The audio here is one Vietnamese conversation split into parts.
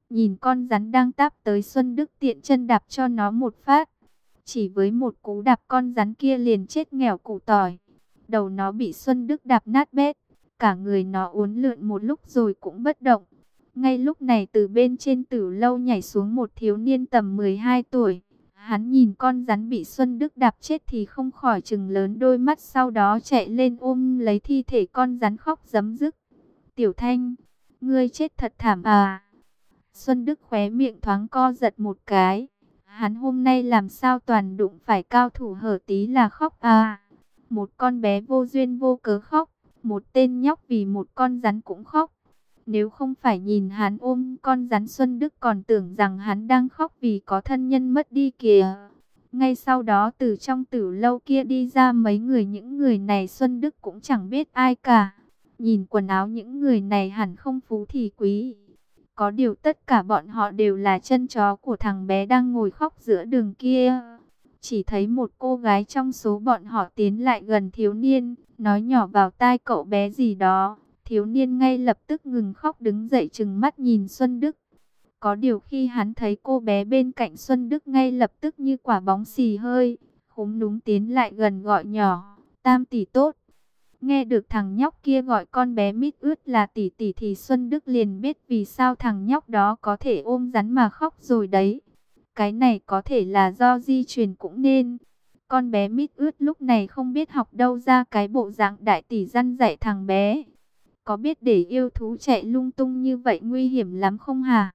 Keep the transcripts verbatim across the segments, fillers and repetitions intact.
Nhìn con rắn đang táp tới, Xuân Đức tiện chân đạp cho nó một phát. Chỉ với một cú đạp, con rắn kia liền chết nghèo củ tỏi. Đầu nó bị Xuân Đức đạp nát bét, cả người nó uốn lượn một lúc rồi cũng bất động. Ngay lúc này từ bên trên tử lâu nhảy xuống một thiếu niên tầm mười hai tuổi. Hắn nhìn con rắn bị Xuân Đức đạp chết thì không khỏi trừng lớn đôi mắt, sau đó chạy lên ôm lấy thi thể con rắn khóc rấm rứt. Tiểu Thanh, ngươi chết thật thảm à. Xuân Đức khóe miệng thoáng co giật một cái. Hắn hôm nay làm sao toàn đụng phải cao thủ, hở tí là khóc à. Một con bé vô duyên vô cớ khóc, một tên nhóc vì một con rắn cũng khóc. Nếu không phải nhìn hắn ôm con rắn, Xuân Đức còn tưởng rằng hắn đang khóc vì có thân nhân mất đi kìa. Ngay sau đó từ trong tử lâu kia đi ra mấy người, những người này Xuân Đức cũng chẳng biết ai cả. Nhìn quần áo những người này hẳn không phú thì quý. Có điều tất cả bọn họ đều là chân chó của thằng bé đang ngồi khóc giữa đường kia. Chỉ thấy một cô gái trong số bọn họ tiến lại gần thiếu niên, nói nhỏ vào tai cậu bé gì đó. Thiếu niên ngay lập tức ngừng khóc, đứng dậy trừng mắt nhìn Xuân Đức. Có điều khi hắn thấy cô bé bên cạnh Xuân Đức, ngay lập tức như quả bóng xì hơi, khúm núm tiến lại gần gọi nhỏ, Tam tỷ tốt. Nghe được thằng nhóc kia gọi con bé mít ướt là tỷ tỷ thì Xuân Đức liền biết vì sao thằng nhóc đó có thể ôm rắn mà khóc rồi đấy. Cái này có thể là do di truyền cũng nên. Con bé mít ướt lúc này không biết học đâu ra cái bộ dạng đại tỷ răn dạy thằng bé. Có biết để yêu thú chạy lung tung như vậy nguy hiểm lắm không hả?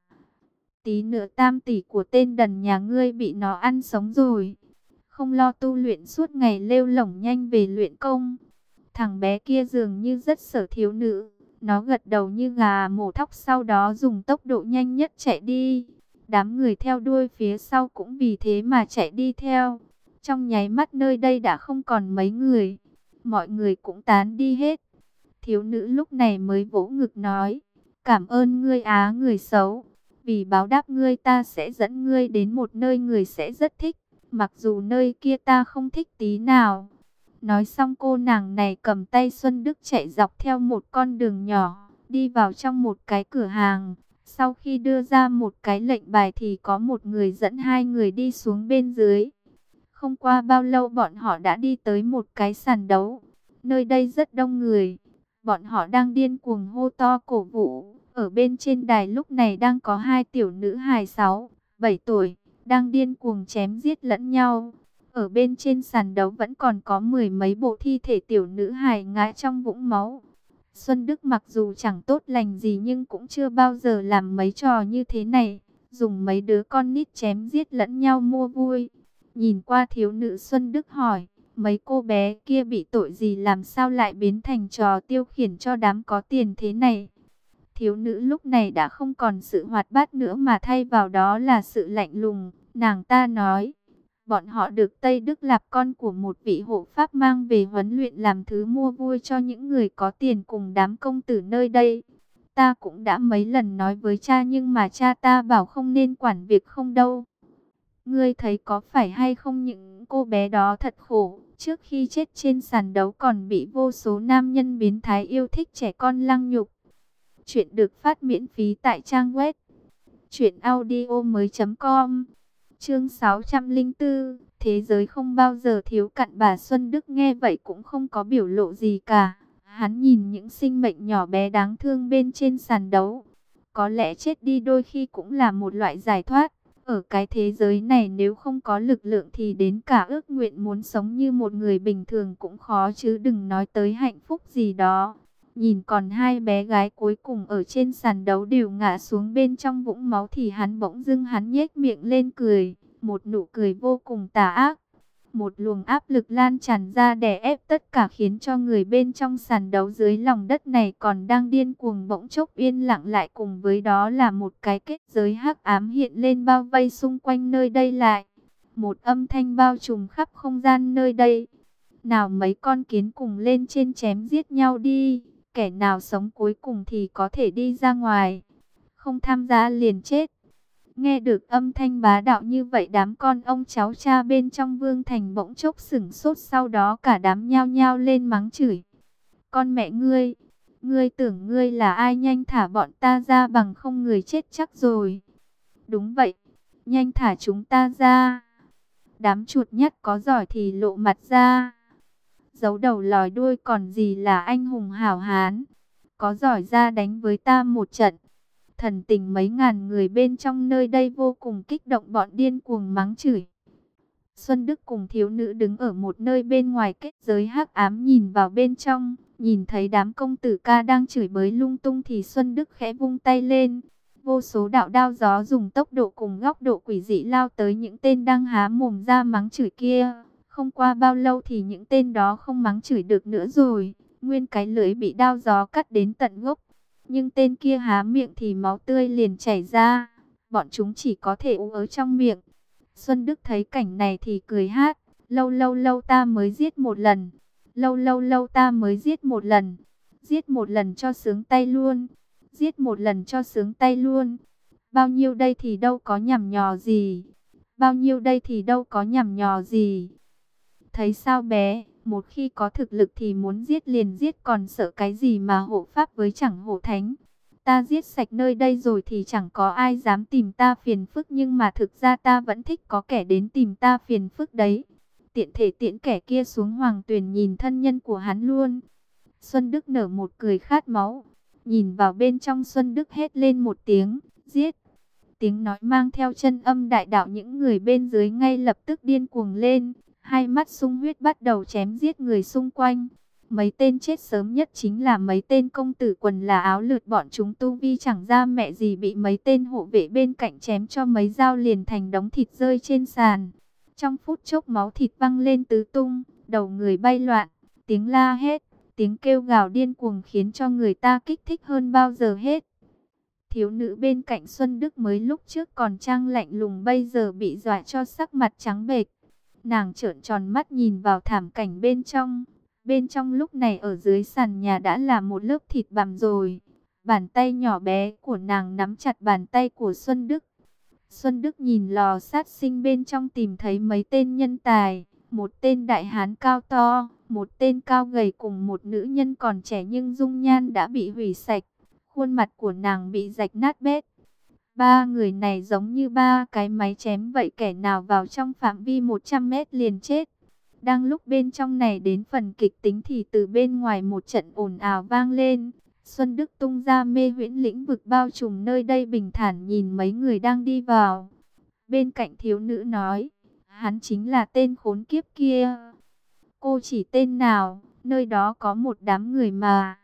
Tí nữa tam tỷ của tên đần nhà ngươi bị nó ăn sống rồi. Không lo tu luyện suốt ngày lêu lổng, nhanh về luyện công. Thằng bé kia dường như rất sợ thiếu nữ. Nó gật đầu như gà mổ thóc, sau đó dùng tốc độ nhanh nhất chạy đi. Đám người theo đuôi phía sau cũng vì thế mà chạy đi theo. Trong nháy mắt nơi đây đã không còn mấy người. Mọi người cũng tán đi hết. Thiếu nữ lúc này mới vỗ ngực nói, cảm ơn ngươi á người xấu. Vì báo đáp ngươi ta sẽ dẫn ngươi đến một nơi người sẽ rất thích. Mặc dù nơi kia ta không thích tí nào. Nói xong cô nàng này cầm tay Xuân Đức chạy dọc theo một con đường nhỏ, đi vào trong một cái cửa hàng. Sau khi đưa ra một cái lệnh bài thì có một người dẫn hai người đi xuống bên dưới. Không qua bao lâu bọn họ đã đi tới một cái sàn đấu. Nơi đây rất đông người. Bọn họ đang điên cuồng hô to cổ vũ. Ở bên trên đài lúc này đang có hai tiểu nữ hài sáu, bảy tuổi, đang điên cuồng chém giết lẫn nhau. Ở bên trên sàn đấu vẫn còn có mười mấy bộ thi thể tiểu nữ hài ngã trong vũng máu. Xuân Đức mặc dù chẳng tốt lành gì nhưng cũng chưa bao giờ làm mấy trò như thế này. Dùng mấy đứa con nít chém giết lẫn nhau mua vui. Nhìn qua thiếu nữ, Xuân Đức hỏi, mấy cô bé kia bị tội gì, làm sao lại biến thành trò tiêu khiển cho đám có tiền thế này? Thiếu nữ lúc này đã không còn sự hoạt bát nữa mà thay vào đó là sự lạnh lùng. Nàng ta nói, bọn họ được Tây Đức Lạp, con của một vị hộ pháp, mang về huấn luyện làm thứ mua vui cho những người có tiền cùng đám công tử nơi đây. Ta cũng đã mấy lần nói với cha nhưng mà cha ta bảo không nên quản việc không đâu. Ngươi thấy có phải hay không, những cô bé đó thật khổ, trước khi chết trên sàn đấu còn bị vô số nam nhân biến thái yêu thích trẻ con lăng nhục. Chuyện được phát miễn phí tại trang web truyện audio mới chấm com. Chương sáu trăm lẻ bốn, thế giới không bao giờ thiếu cặn bà. Xuân Đức nghe vậy cũng không có biểu lộ gì cả. Hắn nhìn những sinh mệnh nhỏ bé đáng thương bên trên sàn đấu. Có lẽ chết đi đôi khi cũng là một loại giải thoát. Ở cái thế giới này nếu không có lực lượng thì đến cả ước nguyện muốn sống như một người bình thường cũng khó, chứ đừng nói tới hạnh phúc gì đó. Nhìn còn hai bé gái cuối cùng ở trên sàn đấu đều ngã xuống bên trong vũng máu thì hắn bỗng dưng hắn nhếch miệng lên cười. Một nụ cười vô cùng tà ác. Một luồng áp lực lan tràn ra đè ép tất cả, khiến cho người bên trong sàn đấu dưới lòng đất này còn đang điên cuồng bỗng chốc yên lặng lại. Cùng với đó là một cái kết giới hắc ám hiện lên bao vây xung quanh nơi đây lại. Một âm thanh bao trùm khắp không gian nơi đây. Nào mấy con kiến cùng lên trên chém giết nhau đi. Kẻ nào sống cuối cùng thì có thể đi ra ngoài. Không tham gia liền chết. Nghe được âm thanh bá đạo như vậy, đám con ông cháu cha bên trong vương thành bỗng chốc sửng sốt, sau đó cả đám nhao nhao lên mắng chửi. Con mẹ ngươi, Ngươi tưởng ngươi là ai, nhanh thả bọn ta ra, bằng không người chết chắc rồi. Đúng vậy, nhanh thả chúng ta ra. Đám chuột nhắt có giỏi thì lộ mặt ra. Giấu đầu lòi đuôi còn gì là anh hùng hảo hán. Có giỏi ra đánh với ta một trận. Thần tình mấy ngàn người bên trong nơi đây vô cùng kích động, bọn điên cuồng mắng chửi. Xuân Đức cùng thiếu nữ đứng ở một nơi bên ngoài kết giới hắc ám nhìn vào bên trong. Nhìn thấy đám công tử ca đang chửi bới lung tung thì Xuân Đức khẽ vung tay lên. Vô số đạo đao gió dùng tốc độ cùng góc độ quỷ dị lao tới những tên đang há mồm ra mắng chửi kia. Không qua bao lâu thì những tên đó không mắng chửi được nữa rồi. Nguyên cái lưỡi bị đao gió cắt đến tận gốc. Nhưng tên kia há miệng thì máu tươi liền chảy ra. Bọn chúng chỉ có thể ú ớ trong miệng. Xuân Đức thấy cảnh này thì cười hát. Lâu lâu lâu ta mới giết một lần. Lâu lâu lâu ta mới giết một lần. Giết một lần cho sướng tay luôn. Giết một lần cho sướng tay luôn. Bao nhiêu đây thì đâu có nhằm nhò gì. Bao nhiêu đây thì đâu có nhằm nhò gì. Thấy sao bé, một khi có thực lực thì muốn giết liền giết, còn sợ cái gì mà hộ pháp với chẳng hộ thánh. Ta giết sạch nơi đây rồi thì chẳng có ai dám tìm ta phiền phức, nhưng mà thực ra ta vẫn thích có kẻ đến tìm ta phiền phức đấy. Tiện thể tiễn kẻ kia xuống hoàng tuyền nhìn thân nhân của hắn luôn. Xuân Đức nở một cười khát máu. Nhìn vào bên trong, Xuân Đức hét lên một tiếng, giết. Tiếng nói mang theo chân âm đại đạo, những người bên dưới ngay lập tức điên cuồng lên. Hai mắt sung huyết bắt đầu chém giết người xung quanh. Mấy tên chết sớm nhất chính là mấy tên công tử quần là áo lượt, bọn chúng tu vi chẳng ra mẹ gì, bị mấy tên hộ vệ bên cạnh chém cho mấy dao liền thành đống thịt rơi trên sàn. Trong phút chốc máu thịt văng lên tứ tung, đầu người bay loạn, tiếng la hét, tiếng kêu gào điên cuồng khiến cho người ta kích thích hơn bao giờ hết. Thiếu nữ bên cạnh Xuân Đức mới lúc trước còn trang lạnh lùng bây giờ bị dọa cho sắc mặt trắng bệch. Nàng trợn tròn mắt nhìn vào thảm cảnh bên trong. Bên trong lúc này ở dưới sàn nhà đã là một lớp thịt bằm rồi. Bàn tay nhỏ bé của nàng nắm chặt bàn tay của Xuân Đức. Xuân Đức nhìn lò sát sinh bên trong tìm thấy mấy tên nhân tài. Một tên đại hán cao to, một tên cao gầy cùng một nữ nhân còn trẻ nhưng dung nhan đã bị hủy sạch. Khuôn mặt của nàng bị rạch nát bét. Ba người này giống như ba cái máy chém vậy, kẻ nào vào trong phạm vi một trăm mét liền chết. Đang lúc bên trong này đến phần kịch tính thì từ bên ngoài một trận ồn ào vang lên. Xuân Đức tung ra mê huyễn lĩnh vực bao trùm nơi đây, bình thản nhìn mấy người đang đi vào. Bên cạnh thiếu nữ nói, hắn chính là tên khốn kiếp kia. Cô chỉ tên nào, nơi đó có một đám người mà.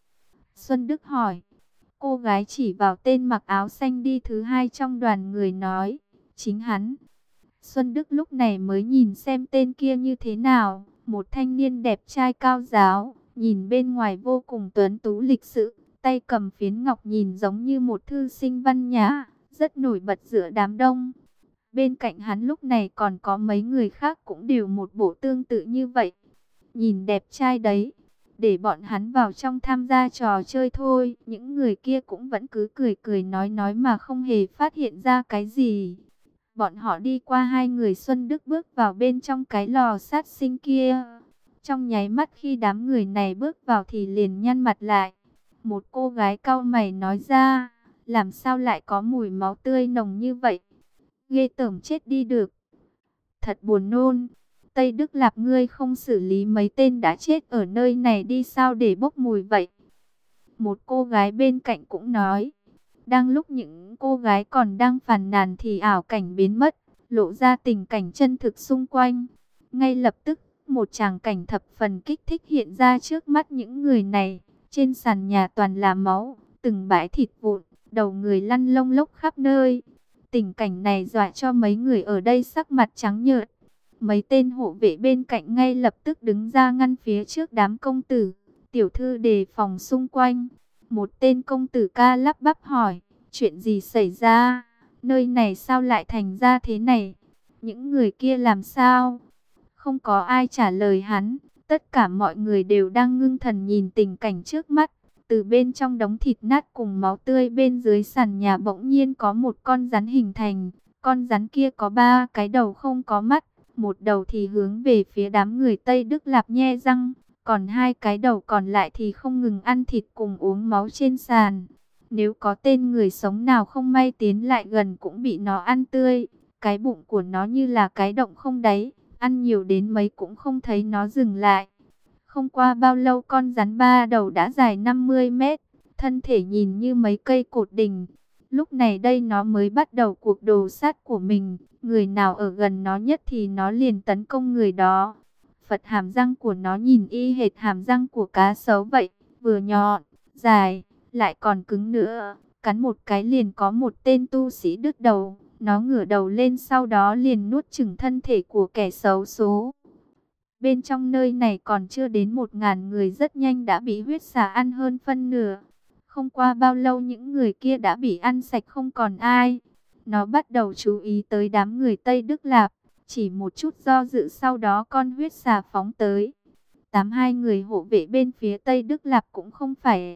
Xuân Đức hỏi. Cô gái chỉ vào tên mặc áo xanh đi thứ hai trong đoàn người nói, chính hắn. Xuân Đức lúc này mới nhìn xem tên kia như thế nào. Một thanh niên đẹp trai cao ráo, nhìn bên ngoài vô cùng tuấn tú lịch sự, tay cầm phiến ngọc nhìn giống như một thư sinh văn nhã, rất nổi bật giữa đám đông. Bên cạnh hắn lúc này còn có mấy người khác cũng đều một bộ tương tự như vậy. Nhìn đẹp trai đấy, để bọn hắn vào trong tham gia trò chơi thôi. Những người kia cũng vẫn cứ cười cười nói nói mà không hề phát hiện ra cái gì. Bọn họ đi qua hai người, Xuân Đức bước vào bên trong cái lò sát sinh kia. Trong nháy mắt khi đám người này bước vào thì liền nhăn mặt lại. Một cô gái cau mày nói ra, làm sao lại có mùi máu tươi nồng như vậy? Ghê tởm chết đi được. Thật buồn nôn. Tây Đức Lạp, ngươi không xử lý mấy tên đã chết ở nơi này đi sao để bốc mùi vậy? Một cô gái bên cạnh cũng nói. Đang lúc những cô gái còn đang phàn nàn thì ảo cảnh biến mất, lộ ra tình cảnh chân thực xung quanh. Ngay lập tức, một tràng cảnh thập phần kích thích hiện ra trước mắt những người này. Trên sàn nhà toàn là máu, từng bãi thịt vụn, đầu người lăn lông lốc khắp nơi. Tình cảnh này dọa cho mấy người ở đây sắc mặt trắng nhợt. Mấy tên hộ vệ bên cạnh ngay lập tức đứng ra ngăn phía trước đám công tử, tiểu thư đề phòng xung quanh. Một tên công tử ca lắp bắp hỏi, chuyện gì xảy ra? Nơi này sao lại thành ra thế này? Những người kia làm sao? Không có ai trả lời hắn. Tất cả mọi người đều đang ngưng thần nhìn tình cảnh trước mắt. Từ bên trong đống thịt nát cùng máu tươi bên dưới sàn nhà bỗng nhiên có một con rắn hình thành. Con rắn kia có ba cái đầu không có mắt. Một đầu thì hướng về phía đám người Tây Đức Lạp nhe răng. Còn hai cái đầu còn lại thì không ngừng ăn thịt cùng uống máu trên sàn. Nếu có tên người sống nào không may tiến lại gần cũng bị nó ăn tươi. Cái bụng của nó như là cái động không đáy, ăn nhiều đến mấy cũng không thấy nó dừng lại. Không qua bao lâu con rắn ba đầu đã dài năm mươi mét, thân thể nhìn như mấy cây cột đình. Lúc này đây nó mới bắt đầu cuộc đồ sát của mình, người nào ở gần nó nhất thì nó liền tấn công người đó. Phật hàm răng của nó nhìn y hệt hàm răng của cá sấu vậy, vừa nhọn, dài, lại còn cứng nữa. Cắn một cái liền có một tên tu sĩ đứt đầu, nó ngửa đầu lên sau đó liền nuốt chửng thân thể của kẻ xấu số. Bên trong nơi này còn chưa đến một ngàn người, rất nhanh đã bị huyết xà ăn hơn phân nửa. Không qua bao lâu những người kia đã bị ăn sạch không còn ai. Nó bắt đầu chú ý tới đám người Tây Đức Lạp. Chỉ một chút do dự sau đó con huyết xà phóng tới. Tám hai người hộ vệ bên phía Tây Đức Lạp cũng không phải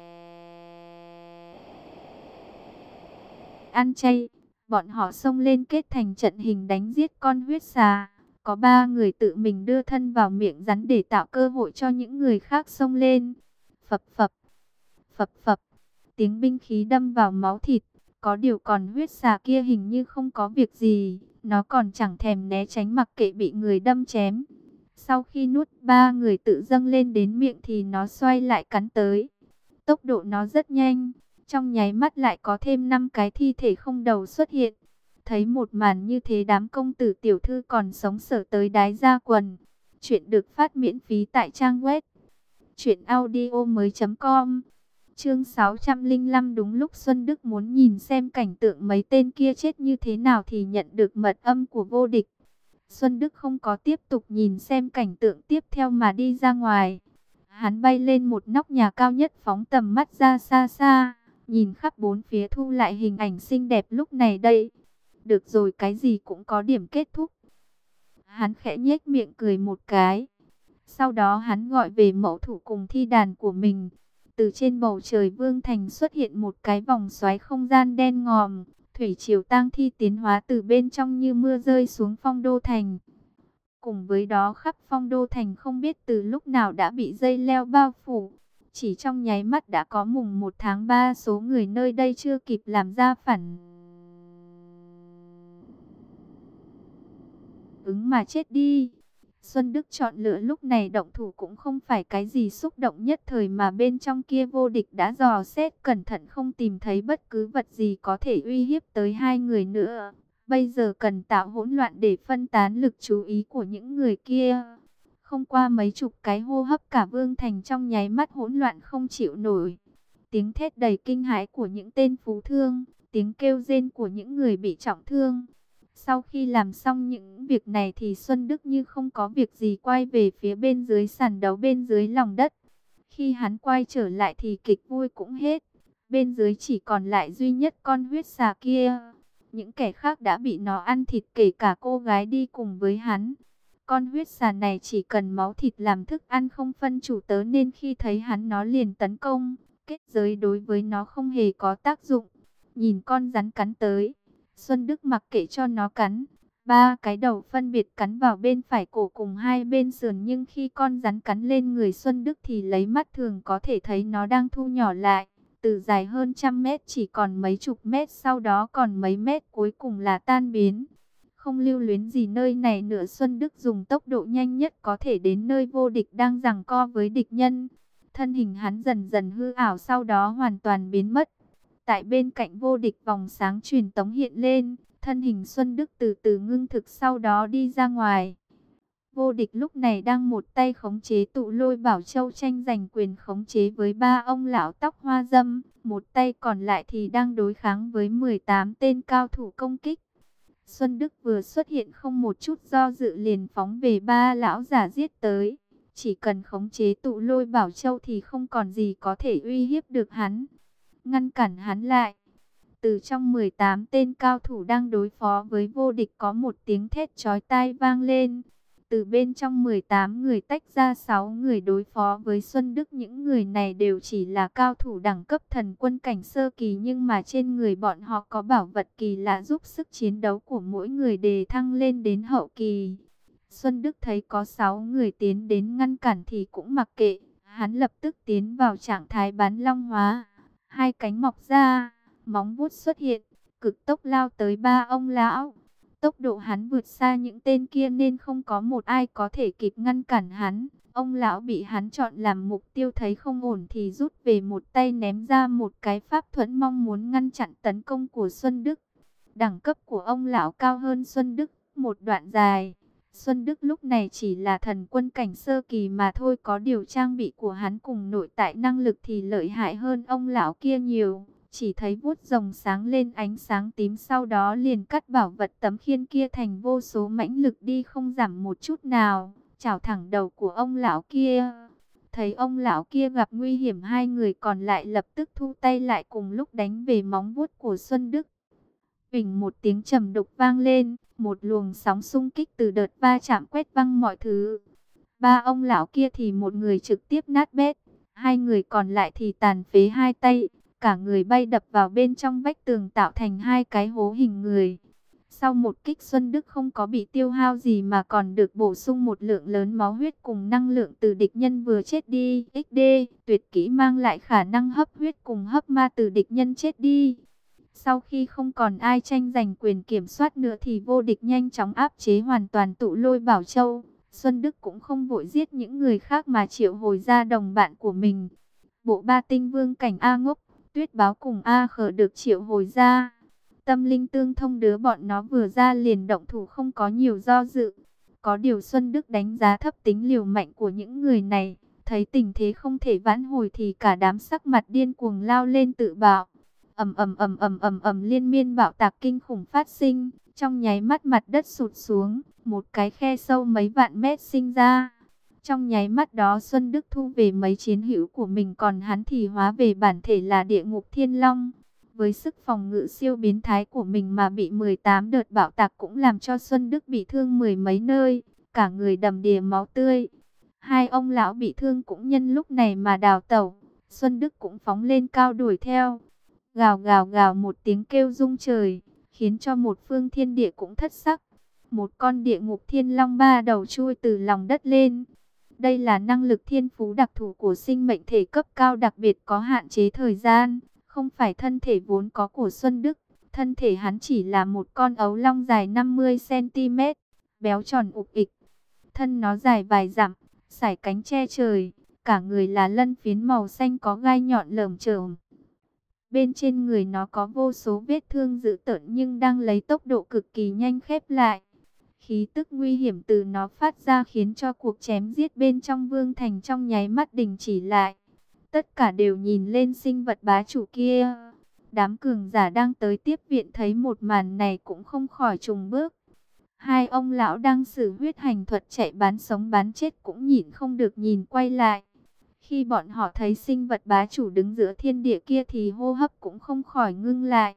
ăn chay. Bọn họ xông lên kết thành trận hình đánh giết con huyết xà. Có ba người tự mình đưa thân vào miệng rắn để tạo cơ hội cho những người khác xông lên. Phập phập, phập phập, tiếng binh khí đâm vào máu thịt. Có điều còn huyết xà kia hình như không có việc gì. Nó còn chẳng thèm né tránh mặc kệ bị người đâm chém. Sau khi nuốt ba người tự dâng lên đến miệng thì nó xoay lại cắn tới. Tốc độ nó rất nhanh. Trong nháy mắt lại có thêm năm cái thi thể không đầu xuất hiện. Thấy một màn như thế đám công tử tiểu thư còn sống sờ tới đái ra quần. Chuyện được phát miễn phí tại trang web truyện audio mới chấm com. Chương sáu trăm lẻ năm. Đúng lúc Xuân Đức muốn nhìn xem cảnh tượng mấy tên kia chết như thế nào thì nhận được mật âm của vô địch. Xuân Đức không có tiếp tục nhìn xem cảnh tượng tiếp theo mà đi ra ngoài. Hắn bay lên một nóc nhà cao nhất phóng tầm mắt ra xa xa, nhìn khắp bốn phía thu lại hình ảnh xinh đẹp lúc này đây. Được rồi, cái gì cũng có điểm kết thúc. Hắn khẽ nhếch miệng cười một cái. Sau đó hắn gọi về mẫu thủ cùng thi đàn của mình. Từ trên bầu trời vương thành xuất hiện một cái vòng xoáy không gian đen ngòm. Thủy triều tang thi tiến hóa từ bên trong như mưa rơi xuống phong đô thành. Cùng với đó khắp phong đô thành không biết từ lúc nào đã bị dây leo bao phủ. Chỉ trong nháy mắt đã có mùng một tháng ba, số người nơi đây chưa kịp làm ra phản ứng mà chết đi. Xuân Đức chọn lựa lúc này động thủ cũng không phải cái gì xúc động nhất thời, mà bên trong kia vô địch đã dò xét cẩn thận không tìm thấy bất cứ vật gì có thể uy hiếp tới hai người nữa. Bây giờ cần tạo hỗn loạn để phân tán lực chú ý của những người kia. Không qua mấy chục cái hô hấp cả vương thành trong nháy mắt hỗn loạn không chịu nổi. Tiếng thét đầy kinh hãi của những tên phú thương, tiếng kêu rên của những người bị trọng thương. Sau khi làm xong những việc này thì Xuân Đức như không có việc gì quay về phía bên dưới sàn đấu bên dưới lòng đất. Khi hắn quay trở lại thì kịch vui cũng hết. Bên dưới chỉ còn lại duy nhất con huyết xà kia. Những kẻ khác đã bị nó ăn thịt, kể cả cô gái đi cùng với hắn. Con huyết xà này chỉ cần máu thịt làm thức ăn, không phân chủ tớ, nên khi thấy hắn nó liền tấn công. Kết giới đối với nó không hề có tác dụng. Nhìn con rắn cắn tới, Xuân Đức mặc kệ cho nó cắn. Ba cái đầu phân biệt cắn vào bên phải cổ cùng hai bên sườn, nhưng khi con rắn cắn lên người Xuân Đức thì lấy mắt thường có thể thấy nó đang thu nhỏ lại. Từ dài hơn trăm mét chỉ còn mấy chục mét, sau đó còn mấy mét, cuối cùng là tan biến. Không lưu luyến gì nơi này nữa, Xuân Đức dùng tốc độ nhanh nhất có thể đến nơi vô địch đang giằng co với địch nhân. Thân hình hắn dần dần hư ảo, sau đó hoàn toàn biến mất. Tại bên cạnh vô địch, vòng sáng truyền tống hiện lên, thân hình Xuân Đức từ từ ngưng thực, sau đó đi ra ngoài. Vô địch lúc này đang một tay khống chế tụ lôi bảo châu, tranh giành quyền khống chế với ba ông lão tóc hoa dâm, một tay còn lại thì đang đối kháng với mười tám tên cao thủ công kích. Xuân Đức vừa xuất hiện không một chút do dự liền phóng về ba lão giả giết tới. Chỉ cần khống chế tụ lôi bảo châu thì không còn gì có thể uy hiếp được hắn, ngăn cản hắn lại. Từ trong mười tám tên cao thủ đang đối phó với vô địch có một tiếng thét chói tai vang lên. Từ bên trong mười tám người tách ra sáu người đối phó với Xuân Đức. Những người này đều chỉ là cao thủ đẳng cấp thần quân cảnh sơ kỳ, nhưng mà trên người bọn họ có bảo vật kỳ lạ giúp sức chiến đấu của mỗi người đề thăng lên đến hậu kỳ. Xuân Đức thấy có sáu người tiến đến ngăn cản thì cũng mặc kệ, hắn lập tức tiến vào trạng thái bán long hóa. Hai cánh mọc ra, móng vuốt xuất hiện, cực tốc lao tới ba ông lão. Tốc độ hắn vượt xa những tên kia nên không có một ai có thể kịp ngăn cản hắn. Ông lão bị hắn chọn làm mục tiêu thấy không ổn thì rút về một tay ném ra một cái pháp thuẫn mong muốn ngăn chặn tấn công của Xuân Đức. Đẳng cấp của ông lão cao hơn Xuân Đức một đoạn dài. Xuân Đức lúc này chỉ là thần quân cảnh sơ kỳ mà thôi, có điều trang bị của hắn cùng nội tại năng lực thì lợi hại hơn ông lão kia nhiều. Chỉ thấy vuốt rồng sáng lên ánh sáng tím, sau đó liền cắt bảo vật tấm khiên kia thành vô số mãnh lực đi không giảm một chút nào, chảo thẳng đầu của ông lão kia. Thấy ông lão kia gặp nguy hiểm, hai người còn lại lập tức thu tay lại cùng lúc đánh về móng vuốt của Xuân Đức. Bình một tiếng trầm đục vang lên, một luồng sóng xung kích từ đợt va chạm quét văng mọi thứ. Ba ông lão kia thì một người trực tiếp nát bét, hai người còn lại thì tàn phế hai tay, cả người bay đập vào bên trong vách tường tạo thành hai cái hố hình người. Sau một kích, Xuân Đức không có bị tiêu hao gì mà còn được bổ sung một lượng lớn máu huyết cùng năng lượng từ địch nhân vừa chết đi. ích đê, tuyệt kỹ mang lại khả năng hấp huyết cùng hấp ma từ địch nhân chết đi. Sau khi không còn ai tranh giành quyền kiểm soát nữa thì vô địch nhanh chóng áp chế hoàn toàn tụ lôi bảo châu. Xuân Đức cũng không vội giết những người khác mà triệu hồi ra đồng bạn của mình. Bộ ba tinh vương cảnh A Ngốc, Tuyết Báo cùng A Khở được triệu hồi ra. Tâm linh tương thông, đứa bọn nó vừa ra liền động thủ không có nhiều do dự. Có điều Xuân Đức đánh giá thấp tính liều mạnh của những người này. Thấy tình thế không thể vãn hồi thì cả đám sắc mặt điên cuồng lao lên tự bạo. Ầm ầm ầm ầm ầm ầm, liên miên bạo tạc kinh khủng phát sinh, trong nháy mắt mặt đất sụt xuống, một cái khe sâu mấy vạn mét sinh ra. Trong nháy mắt đó Xuân Đức thu về mấy chiến hữu của mình, còn hắn thì hóa về bản thể là Địa Ngục Thiên Long. Với sức phòng ngự siêu biến thái của mình mà bị mười tám đợt bạo tạc cũng làm cho Xuân Đức bị thương mười mấy nơi, cả người đầm đìa máu tươi. Hai ông lão bị thương cũng nhân lúc này mà đào tẩu, Xuân Đức cũng phóng lên cao đuổi theo. Gào gào gào, một tiếng kêu rung trời, khiến cho một phương thiên địa cũng thất sắc. Một con địa ngục thiên long ba đầu chui từ lòng đất lên. Đây là năng lực thiên phú đặc thù của sinh mệnh thể cấp cao, đặc biệt có hạn chế thời gian, không phải thân thể vốn có của Xuân Đức. Thân thể hắn chỉ là một con ấu long dài năm mươi xăng ti mét, béo tròn ục ịch. Thân nó dài vài dặm, sải cánh che trời, cả người là lân phiến màu xanh có gai nhọn lởm chởm. Bên trên người nó có vô số vết thương dữ tợn nhưng đang lấy tốc độ cực kỳ nhanh khép lại. Khí tức nguy hiểm từ nó phát ra khiến cho cuộc chém giết bên trong vương thành trong nháy mắt đình chỉ lại. Tất cả đều nhìn lên sinh vật bá chủ kia. Đám cường giả đang tới tiếp viện thấy một màn này cũng không khỏi trùng bước. Hai ông lão đang sử huyết hành thuật chạy bán sống bán chết cũng nhịn không được nhìn quay lại. Khi bọn họ thấy sinh vật bá chủ đứng giữa thiên địa kia thì hô hấp cũng không khỏi ngưng lại.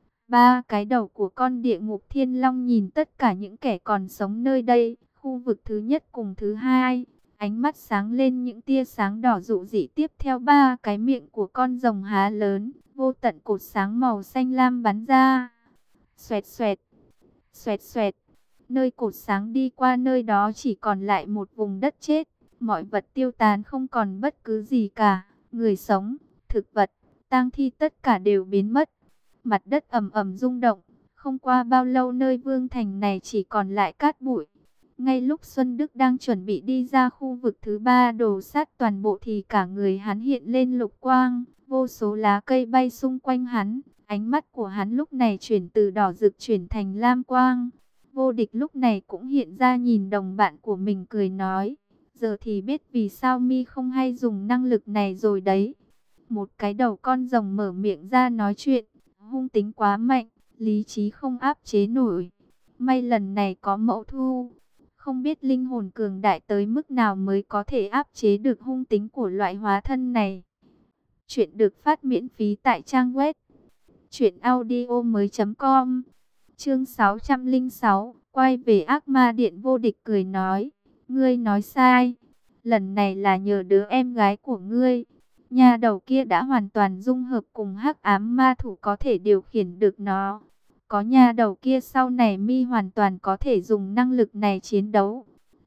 Ba cái đầu của con địa ngục thiên long nhìn tất cả những kẻ còn sống nơi đây, khu vực thứ nhất cùng thứ hai. Ánh mắt sáng lên những tia sáng đỏ dụ dị, tiếp theo ba cái miệng của con rồng há lớn, vô tận cột sáng màu xanh lam bắn ra. Xoẹt xoẹt, xoẹt xoẹt, nơi cột sáng đi qua nơi đó chỉ còn lại một vùng đất chết. Mọi vật tiêu tán không còn bất cứ gì cả, người sống, thực vật, tang thi tất cả đều biến mất. Mặt đất ầm ầm rung động, không qua bao lâu nơi vương thành này chỉ còn lại cát bụi. Ngay lúc Xuân Đức đang chuẩn bị đi ra khu vực thứ ba đổ sát toàn bộ thì cả người hắn hiện lên lục quang, vô số lá cây bay xung quanh hắn, ánh mắt của hắn lúc này chuyển từ đỏ rực chuyển thành lam quang. Vô địch lúc này cũng hiện ra nhìn đồng bạn của mình cười nói. Giờ thì biết vì sao mi không hay dùng năng lực này rồi đấy. Một cái đầu con rồng mở miệng ra nói chuyện, hung tính quá mạnh, lý trí không áp chế nổi. May lần này có Mẫu Thu, không biết linh hồn cường đại tới mức nào mới có thể áp chế được hung tính của loại hóa thân này. Chuyện được phát miễn phí tại trang web truyện audio mới chấm com. Chương sáu trăm lẻ sáu, quay về ác ma điện. Vô địch cười nói. Ngươi nói sai, lần này là nhờ đứa em gái của ngươi. Nhà đầu kia đã hoàn toàn dung hợp cùng hắc ám ma thủ, có thể điều khiển được nó. Có nhà đầu kia sau này mi hoàn toàn có thể dùng năng lực này chiến đấu.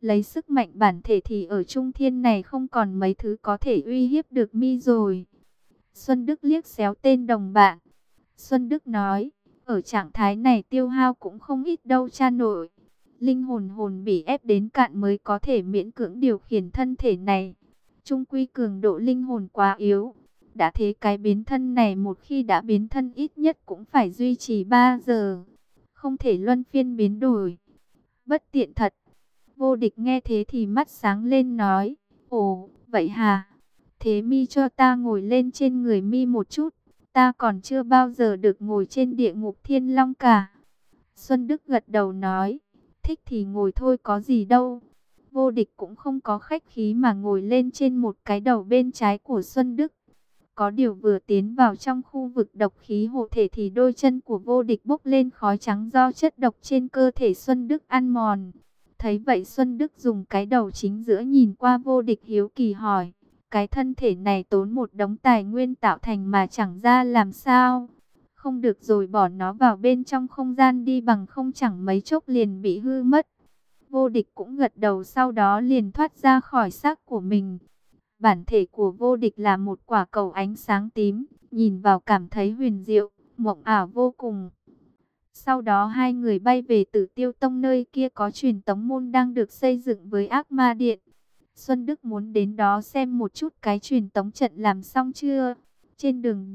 Lấy sức mạnh bản thể thì ở trung thiên này không còn mấy thứ có thể uy hiếp được mi rồi. Xuân Đức liếc xéo tên đồng bạn. Xuân Đức nói, ở trạng thái này tiêu hao cũng không ít đâu cha nội. Linh hồn hồn bị ép đến cạn mới có thể miễn cưỡng điều khiển thân thể này. Trung quy cường độ linh hồn quá yếu. Đã thế cái biến thân này một khi đã biến thân ít nhất cũng phải duy trì ba giờ. Không thể luân phiên biến đổi. Bất tiện thật. Vô Địch nghe thế thì mắt sáng lên nói, ồ, vậy hả? Thế mi cho ta ngồi lên trên người mi một chút. Ta còn chưa bao giờ được ngồi trên địa ngục thiên long cả. Xuân Đức gật đầu nói, thích thì ngồi thôi có gì đâu. Vô Địch cũng không có khách khí mà ngồi lên trên một cái đầu bên trái của Xuân Đức. Có điều vừa tiến vào trong khu vực độc khí hộ thể thì đôi chân của Vô Địch bốc lên khói trắng do chất độc trên cơ thể Xuân Đức ăn mòn. Thấy vậy Xuân Đức dùng cái đầu chính giữa nhìn qua Vô Địch hiếu kỳ hỏi, cái thân thể này tốn một đống tài nguyên tạo thành mà chẳng ra làm sao? Không được rồi bỏ nó vào bên trong không gian đi, bằng không chẳng mấy chốc liền bị hư mất. Vô Địch cũng gật đầu, sau đó liền thoát ra khỏi xác của mình. Bản thể của Vô Địch là một quả cầu ánh sáng tím, nhìn vào cảm thấy huyền diệu, mộng ảo vô cùng. Sau đó hai người bay về Tử Tiêu Tông, nơi kia có truyền tống môn đang được xây dựng với Ác Ma Điện. Xuân Đức muốn đến đó xem một chút cái truyền tống trận làm xong chưa. Trên đường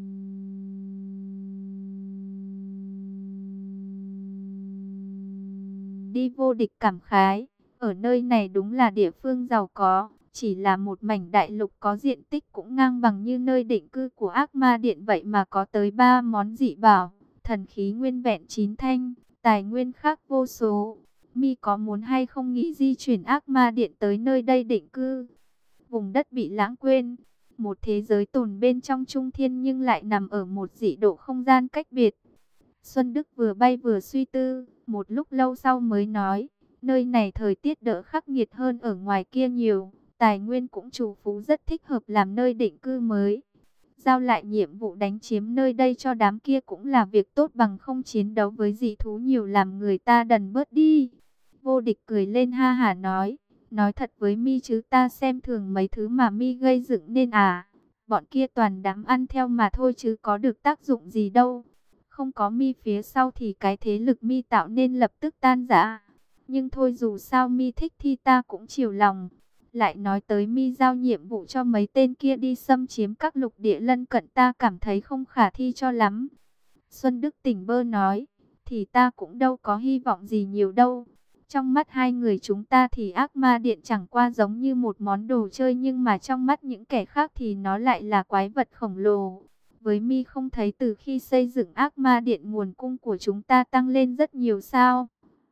đi Vô Địch cảm khái, ở nơi này đúng là địa phương giàu có, chỉ là một mảnh đại lục có diện tích cũng ngang bằng như nơi định cư của Ác Ma Điện vậy mà có tới ba món dị bảo, thần khí nguyên vẹn chín thanh, tài nguyên khác vô số. Mi có muốn hay không nghĩ di chuyển Ác Ma Điện tới nơi đây định cư? Vùng đất bị lãng quên, một thế giới tồn bên trong trung thiên nhưng lại nằm ở một dị độ không gian cách biệt. Xuân Đức vừa bay vừa suy tư, một lúc lâu sau mới nói, nơi này thời tiết đỡ khắc nghiệt hơn ở ngoài kia nhiều, tài nguyên cũng trù phú, rất thích hợp làm nơi định cư mới. Giao lại nhiệm vụ đánh chiếm nơi đây cho đám kia cũng là việc tốt, bằng không chiến đấu với dị thú nhiều làm người ta đần bớt đi. Vô Địch cười lên ha hả nói, nói thật với mi chứ ta xem thường mấy thứ mà mi gây dựng nên à. Bọn kia toàn đám ăn theo mà thôi chứ có được tác dụng gì đâu. Không có mi phía sau thì cái thế lực mi tạo nên lập tức tan rã. Nhưng thôi dù sao mi thích thì ta cũng chiều lòng. Lại nói tới mi giao nhiệm vụ cho mấy tên kia đi xâm chiếm các lục địa lân cận, ta cảm thấy không khả thi cho lắm. Xuân Đức tỉnh bơ nói, thì ta cũng đâu có hy vọng gì nhiều đâu. Trong mắt hai người chúng ta thì Ác Ma Điện chẳng qua giống như một món đồ chơi, nhưng mà trong mắt những kẻ khác thì nó lại là quái vật khổng lồ. Với mi không thấy từ khi xây dựng Ác Ma Điện nguồn cung của chúng ta tăng lên rất nhiều sao?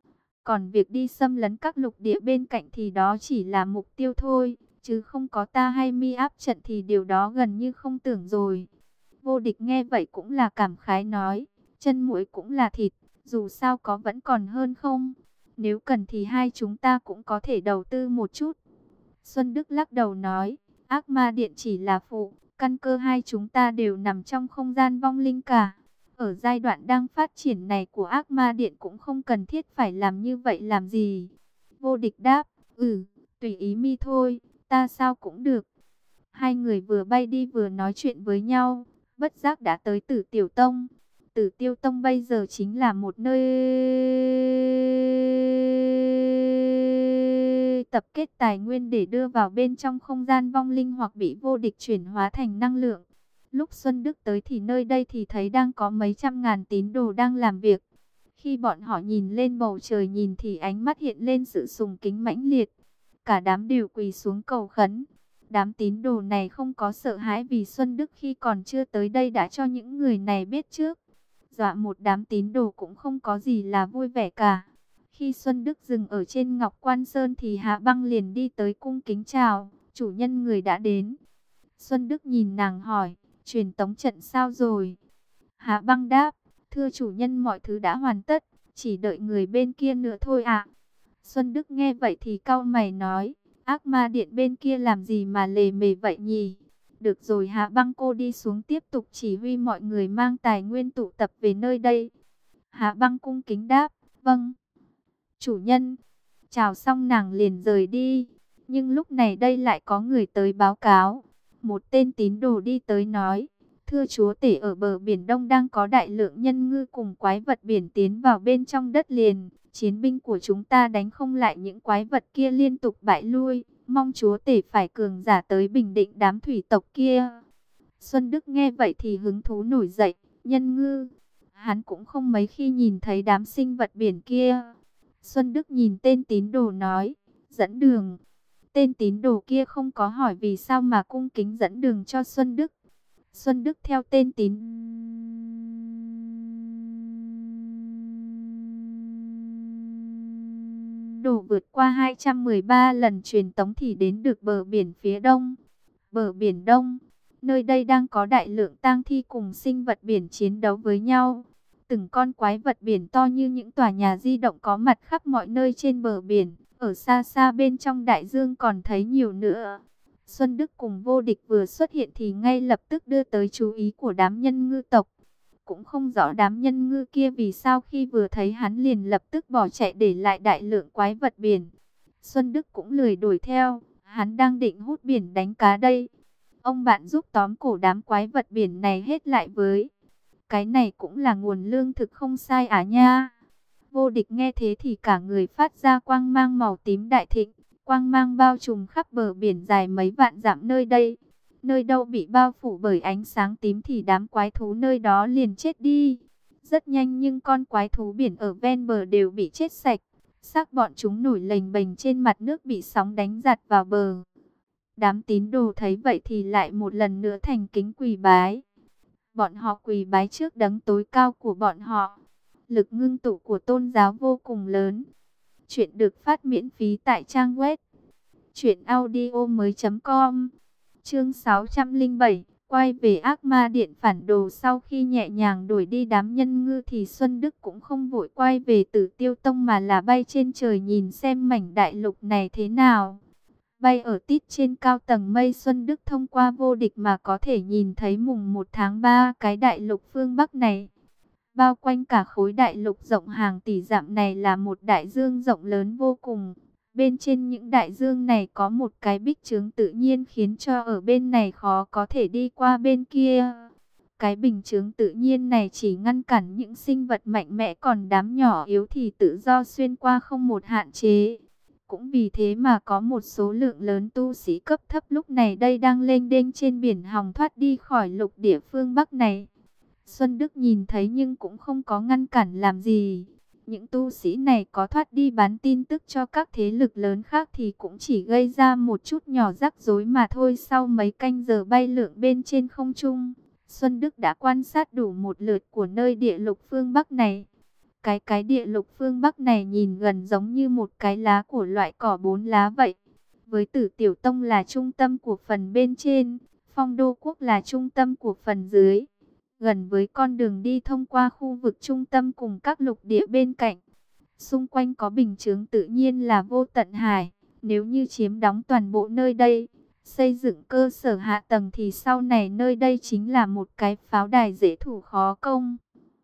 Còn việc đi xâm lấn các lục địa bên cạnh thì đó chỉ là mục tiêu thôi, chứ không có ta hay mi áp trận thì điều đó gần như không tưởng rồi. Vô Địch nghe vậy cũng là cảm khái nói, chân muỗi cũng là thịt, dù sao có vẫn còn hơn không. Nếu cần thì hai chúng ta cũng có thể đầu tư một chút. Xuân Đức lắc đầu nói, Ác Ma Điện chỉ là phụ, căn cơ hai chúng ta đều nằm trong không gian vong linh cả. Ở giai đoạn đang phát triển này của Ác Ma Điện cũng không cần thiết phải làm như vậy làm gì. Vô Địch đáp, ừ, tùy ý mi thôi, ta sao cũng được. Hai người vừa bay đi vừa nói chuyện với nhau, bất giác đã tới Tử Tiểu Tông. Tử Tiêu Tông bây giờ chính là một nơi tập kết tài nguyên để đưa vào bên trong không gian vong linh hoặc bị Vô Địch chuyển hóa thành năng lượng. Lúc Xuân Đức tới thì nơi đây thì thấy đang có mấy trăm ngàn tín đồ đang làm việc. Khi bọn họ nhìn lên bầu trời nhìn thì ánh mắt hiện lên sự sùng kính mãnh liệt. Cả đám đều quỳ xuống cầu khấn. Đám tín đồ này không có sợ hãi vì Xuân Đức khi còn chưa tới đây đã cho những người này biết trước. Dọa một đám tín đồ cũng không có gì là vui vẻ cả. Khi Xuân Đức dừng ở trên Ngọc Quan Sơn thì Hạ Băng liền đi tới cung kính chào, chủ nhân người đã đến. Xuân Đức nhìn nàng hỏi, truyền tống trận sao rồi? Hạ Băng đáp, thưa chủ nhân mọi thứ đã hoàn tất, chỉ đợi người bên kia nữa thôi ạ. Xuân Đức nghe vậy thì cau mày nói, Ác Ma Điện bên kia làm gì mà lề mề vậy nhỉ? Được rồi, Hạ Băng cô đi xuống tiếp tục chỉ huy mọi người mang tài nguyên tụ tập về nơi đây. Hạ Băng cung kính đáp, vâng. Chủ nhân, Chào xong nàng liền rời đi. Nhưng lúc này đây lại có người tới báo cáo. Một tên tín đồ đi tới nói, thưa chúa tể, ở bờ biển Đông đang có đại lượng nhân ngư cùng quái vật biển tiến vào bên trong đất liền. Chiến binh của chúng ta đánh không lại những quái vật kia, liên tục bại lui. Mong chúa tể phải cường giả tới bình định đám thủy tộc kia. Xuân Đức nghe vậy thì hứng thú nổi dậy. Nhân ngư, hắn cũng không mấy khi nhìn thấy đám sinh vật biển kia. Xuân Đức nhìn tên tín đồ nói, dẫn đường. Tên tín đồ kia không có hỏi vì sao mà cung kính dẫn đường cho Xuân Đức. Xuân Đức theo tên tín đồ vượt qua hai trăm mười ba lần truyền tống thì đến được bờ biển phía đông. Bờ biển Đông, nơi đây đang có đại lượng tang thi cùng sinh vật biển chiến đấu với nhau. Từng con quái vật biển to như những tòa nhà di động có mặt khắp mọi nơi trên bờ biển. Ở xa xa bên trong đại dương còn thấy nhiều nữa. Xuân Đức cùng Vô Địch vừa xuất hiện thì ngay lập tức đưa tới chú ý của đám nhân ngư tộc. Cũng không rõ đám nhân ngư kia vì sao khi vừa thấy hắn liền lập tức bỏ chạy để lại đại lượng quái vật biển. Xuân Đức cũng lười đuổi theo, hắn đang định hút biển đánh cá đây. Ông bạn giúp tóm cổ đám quái vật biển này hết lại với. Cái này cũng là nguồn lương thực không sai à nha. Vô Địch nghe thế thì cả người phát ra quang mang màu tím đại thịnh. Quang mang bao trùm khắp bờ biển dài mấy vạn dặm nơi đây. Nơi đâu bị bao phủ bởi ánh sáng tím thì đám quái thú nơi đó liền chết đi. Rất nhanh nhưng con quái thú biển ở ven bờ đều bị chết sạch. Xác bọn chúng nổi lềnh bềnh trên mặt nước bị sóng đánh giặt vào bờ. Đám tín đồ thấy vậy thì lại một lần nữa thành kính quỳ bái. Bọn họ quỳ bái trước đấng tối cao của bọn họ. Lực ngưng tụ của tôn giáo vô cùng lớn. Chuyện được phát miễn phí tại trang web truyện audio mới chấm com. Chương sáu trăm lẻ bảy, quay về ác ma điện phản đồ. Sau khi nhẹ nhàng đuổi đi đám nhân ngư thì Xuân Đức cũng không vội quay về Tử Tiêu Tông mà là bay trên trời nhìn xem mảnh đại lục này thế nào. Bay ở tít trên cao tầng mây, Xuân Đức thông qua Vô Địch mà có thể nhìn thấy mùng một tháng ba cái đại lục phương Bắc này. Bao quanh cả khối đại lục rộng hàng tỷ dặm này là một đại dương rộng lớn vô cùng. Bên trên những đại dương này có một cái bích chướng tự nhiên khiến cho ở bên này khó có thể đi qua bên kia. Cái bình chướng tự nhiên này chỉ ngăn cản những sinh vật mạnh mẽ, còn đám nhỏ yếu thì tự do xuyên qua không một hạn chế. Cũng vì thế mà có một số lượng lớn tu sĩ cấp thấp lúc này đây đang lênh đênh trên biển hòng thoát đi khỏi lục địa phương Bắc này. Xuân Đức nhìn thấy nhưng cũng không có ngăn cản làm gì. Những tu sĩ này có thoát đi bán tin tức cho các thế lực lớn khác thì cũng chỉ gây ra một chút nhỏ rắc rối mà thôi. Sau mấy canh giờ bay lượn bên trên không trung, Xuân Đức đã quan sát đủ một lượt của nơi địa lục phương Bắc này. Cái cái địa lục phương Bắc này nhìn gần giống như một cái lá của loại cỏ bốn lá vậy. Với Tử Tiểu Tông là trung tâm của phần bên trên, Phong Đô Quốc là trung tâm của phần dưới. Gần với con đường đi thông qua khu vực trung tâm cùng các lục địa bên cạnh. Xung quanh có bình chướng tự nhiên là vô tận hải. Nếu như chiếm đóng toàn bộ nơi đây, xây dựng cơ sở hạ tầng thì sau này nơi đây chính là một cái pháo đài dễ thủ khó công.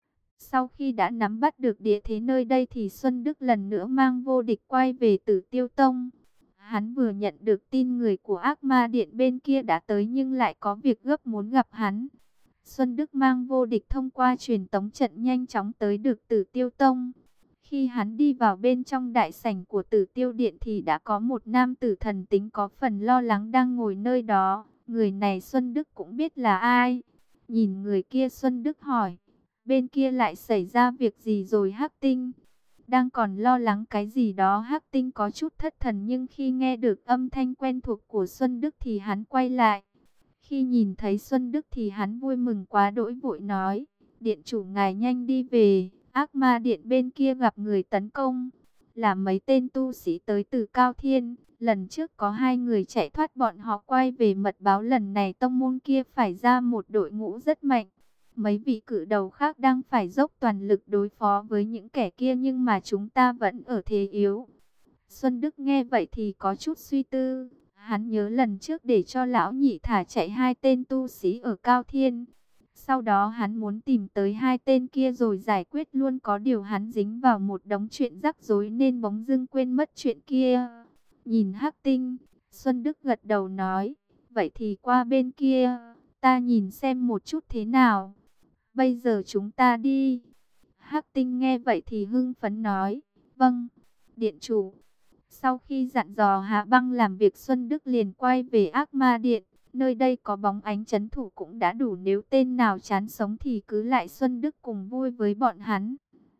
Sau khi đã nắm bắt được địa thế nơi đây thì Xuân Đức lần nữa mang Vô Địch quay về Tử Tiêu Tông. Hắn vừa nhận được tin người của ác ma điện bên kia đã tới nhưng lại có việc gấp muốn gặp hắn. Xuân Đức mang Vô Địch thông qua truyền tống trận nhanh chóng tới được Tử Tiêu Tông. Khi hắn đi vào bên trong đại sảnh của Tử Tiêu Điện thì đã có một nam tử thần tính có phần lo lắng đang ngồi nơi đó. Người này Xuân Đức cũng biết là ai. Nhìn người kia Xuân Đức hỏi, bên kia lại xảy ra việc gì rồi Hắc Tinh? Đang còn lo lắng cái gì đó, Hắc Tinh có chút thất thần nhưng khi nghe được âm thanh quen thuộc của Xuân Đức thì hắn quay lại. Khi nhìn thấy Xuân Đức thì hắn vui mừng quá đỗi, vội nói, điện chủ ngài nhanh đi về, ác ma điện bên kia gặp người tấn công. Là mấy tên tu sĩ tới từ Cao Thiên, lần trước có hai người chạy thoát, bọn họ quay về mật báo lần này tông môn kia phải ra một đội ngũ rất mạnh. Mấy vị cự đầu khác đang phải dốc toàn lực đối phó với những kẻ kia nhưng mà chúng ta vẫn ở thế yếu. Xuân Đức nghe vậy thì có chút suy tư. Hắn nhớ lần trước để cho lão nhị thả chạy hai tên tu sĩ ở Cao Thiên. Sau đó hắn muốn tìm tới hai tên kia rồi giải quyết luôn, có điều hắn dính vào một đống chuyện rắc rối nên bỗng dưng quên mất chuyện kia. Nhìn Hắc Tinh, Xuân Đức gật đầu nói, vậy thì qua bên kia, ta nhìn xem một chút thế nào. Bây giờ chúng ta đi. Hắc Tinh nghe vậy thì hưng phấn nói, vâng, điện chủ. Sau khi dặn dò Hạ Băng làm việc, Xuân Đức liền quay về Ác Ma Điện. Nơi đây có bóng ánh trấn thủ cũng đã đủ, nếu tên nào chán sống thì cứ lại Xuân Đức cùng vui với bọn hắn.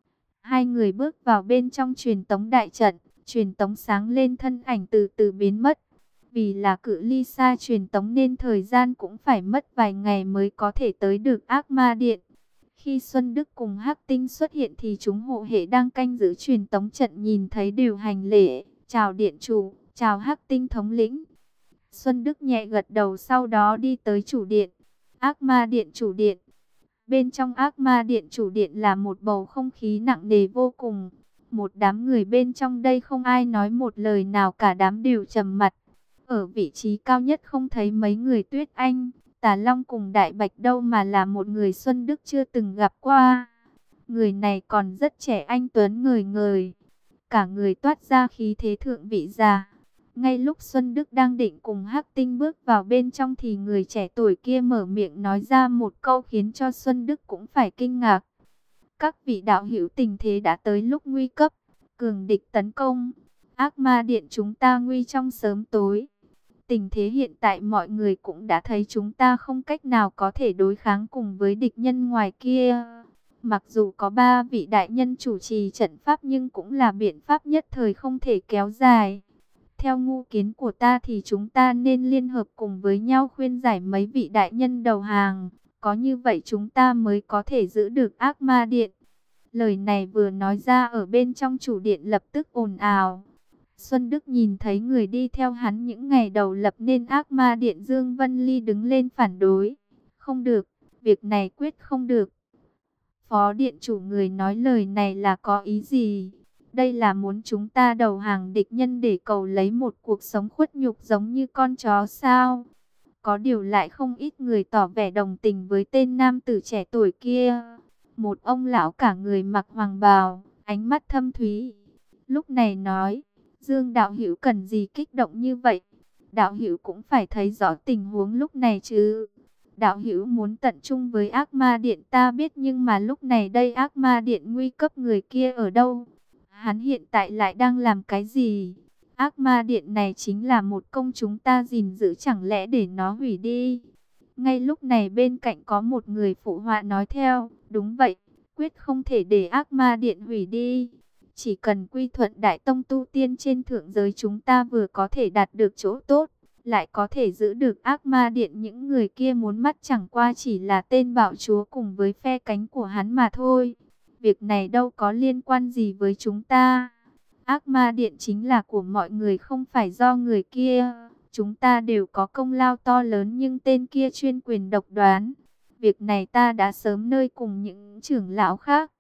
Hai người bước vào bên trong truyền tống đại trận, truyền tống sáng lên, thân ảnh từ từ biến mất. Vì là cự ly xa truyền tống nên thời gian cũng phải mất vài ngày mới có thể tới được Ác Ma Điện. Khi Xuân Đức cùng Hắc Tinh xuất hiện thì chúng hộ hệ đang canh giữ truyền tống trận nhìn thấy đều hành lễ, chào điện chủ, chào Hắc Tinh thống lĩnh. Xuân Đức nhẹ gật đầu, sau đó đi tới chủ điện, Ác Ma Điện chủ điện. Bên trong Ác Ma Điện chủ điện là một bầu không khí nặng nề vô cùng. Một đám người bên trong đây không ai nói một lời nào, cả đám đều trầm mặt. Ở vị trí cao nhất không thấy mấy người Tuyết Anh, Tà Long cùng Đại Bạch đâu, mà là một người Xuân Đức chưa từng gặp qua. Người này còn rất trẻ, anh tuấn ngời ngời, cả người toát ra khí thế thượng vị già. Ngay lúc Xuân Đức đang định cùng Hắc Tinh bước vào bên trong thì người trẻ tuổi kia mở miệng nói ra một câu khiến cho Xuân Đức cũng phải kinh ngạc. Các vị đạo hữu, tình thế đã tới lúc nguy cấp, cường địch tấn công. Ác Ma Điện chúng ta nguy trong sớm tối. Tình thế hiện tại mọi người cũng đã thấy, chúng ta không cách nào có thể đối kháng cùng với địch nhân ngoài kia. Mặc dù có ba vị đại nhân chủ trì trận pháp nhưng cũng là biện pháp nhất thời, không thể kéo dài. Theo ngu kiến của ta thì chúng ta nên liên hợp cùng với nhau khuyên giải mấy vị đại nhân đầu hàng. Có như vậy chúng ta mới có thể giữ được Ác Ma Điện. Lời này vừa nói ra, ở bên trong chủ điện lập tức ồn ào. Xuân Đức nhìn thấy người đi theo hắn những ngày đầu lập nên Ác Ma Điện, Dương Vân Ly đứng lên phản đối. Không được, việc này quyết không được. Phó điện chủ, người nói lời này là có ý gì? Đây là muốn chúng ta đầu hàng địch nhân để cầu lấy một cuộc sống khuất nhục giống như con chó sao? Có điều lại không ít người tỏ vẻ đồng tình với tên nam tử trẻ tuổi kia. Một ông lão cả người mặc hoàng bào, ánh mắt thâm thúy, lúc này nói, Dương đạo hữu cần gì kích động như vậy? Đạo hữu cũng phải thấy rõ tình huống lúc này chứ. Đạo hữu muốn tận trung với Ác Ma Điện ta biết, nhưng mà lúc này đây Ác Ma Điện nguy cấp, người kia ở đâu? Hắn hiện tại lại đang làm cái gì? Ác Ma Điện này chính là một công chúng ta gìn giữ, chẳng lẽ để nó hủy đi? Ngay lúc này bên cạnh có một người phụ họa nói theo, đúng vậy, quyết không thể để Ác Ma Điện hủy đi. Chỉ cần quy thuận Đại Tông tu tiên trên thượng giới, chúng ta vừa có thể đạt được chỗ tốt, lại có thể giữ được Ác Ma Điện. Những người kia muốn mắt chẳng qua chỉ là tên bạo chúa cùng với phe cánh của hắn mà thôi. Việc này đâu có liên quan gì với chúng ta. Ác Ma Điện chính là của mọi người, không phải do người kia. Chúng ta đều có công lao to lớn, nhưng tên kia chuyên quyền độc đoán. Việc này ta đã sớm nơi cùng những trưởng lão khác.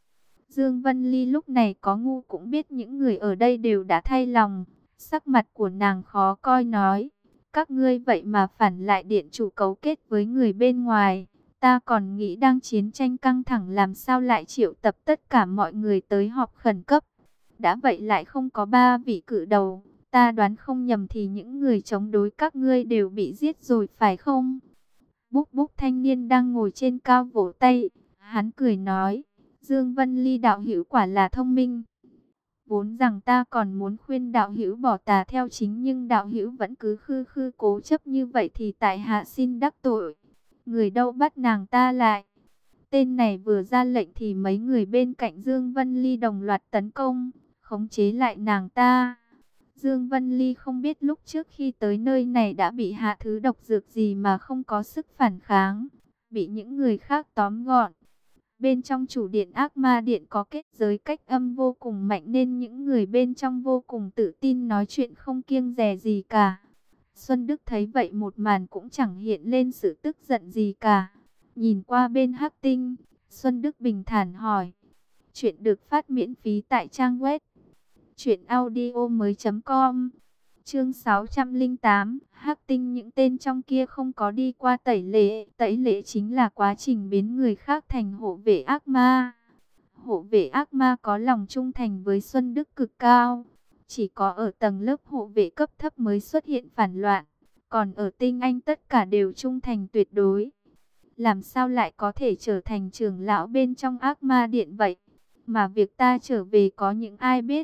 Dương Vân Ly lúc này có ngu cũng biết những người ở đây đều đã thay lòng. Sắc mặt của nàng khó coi nói, các ngươi vậy mà phản lại điện chủ, cấu kết với người bên ngoài. Ta còn nghĩ đang chiến tranh căng thẳng làm sao lại triệu tập tất cả mọi người tới họp khẩn cấp. Đã vậy lại không có ba vị cự đầu. Ta đoán không nhầm thì những người chống đối các ngươi đều bị giết rồi phải không? Búc Búc thanh niên đang ngồi trên cao vỗ tay. Hắn cười nói, Dương Vân Ly đạo hữu quả là thông minh. Vốn rằng ta còn muốn khuyên đạo hữu bỏ tà theo chính, nhưng đạo hữu vẫn cứ khư khư cố chấp như vậy thì tại hạ xin đắc tội. Người đâu bắt nàng ta lại? Tên này vừa ra lệnh thì mấy người bên cạnh Dương Vân Ly đồng loạt tấn công, khống chế lại nàng ta. Dương Vân Ly không biết lúc trước khi tới nơi này đã bị hạ thứ độc dược gì mà không có sức phản kháng, bị những người khác tóm gọn. Bên trong chủ điện Ác Ma Điện có kết giới cách âm vô cùng mạnh nên những người bên trong vô cùng tự tin, nói chuyện không kiêng dè gì cả. Xuân Đức thấy vậy một màn cũng chẳng hiện lên sự tức giận gì cả. Nhìn qua bên Hắc Tinh, Xuân Đức bình thản hỏi, chuyện được phát miễn phí tại trang web truyện audio mới chấm com. Chương sáu trăm lẻ tám, Hắc Tinh. Những tên trong kia không có đi qua tẩy lễ. Tẩy lễ chính là quá trình biến người khác thành hộ vệ ác ma. Hộ vệ ác ma có lòng trung thành với Xuân Đức cực cao. Chỉ có ở tầng lớp hộ vệ cấp thấp mới xuất hiện phản loạn. Còn ở tinh anh tất cả đều trung thành tuyệt đối. Làm sao lại có thể trở thành trưởng lão bên trong ác ma điện vậy? Mà việc ta trở về có những ai biết?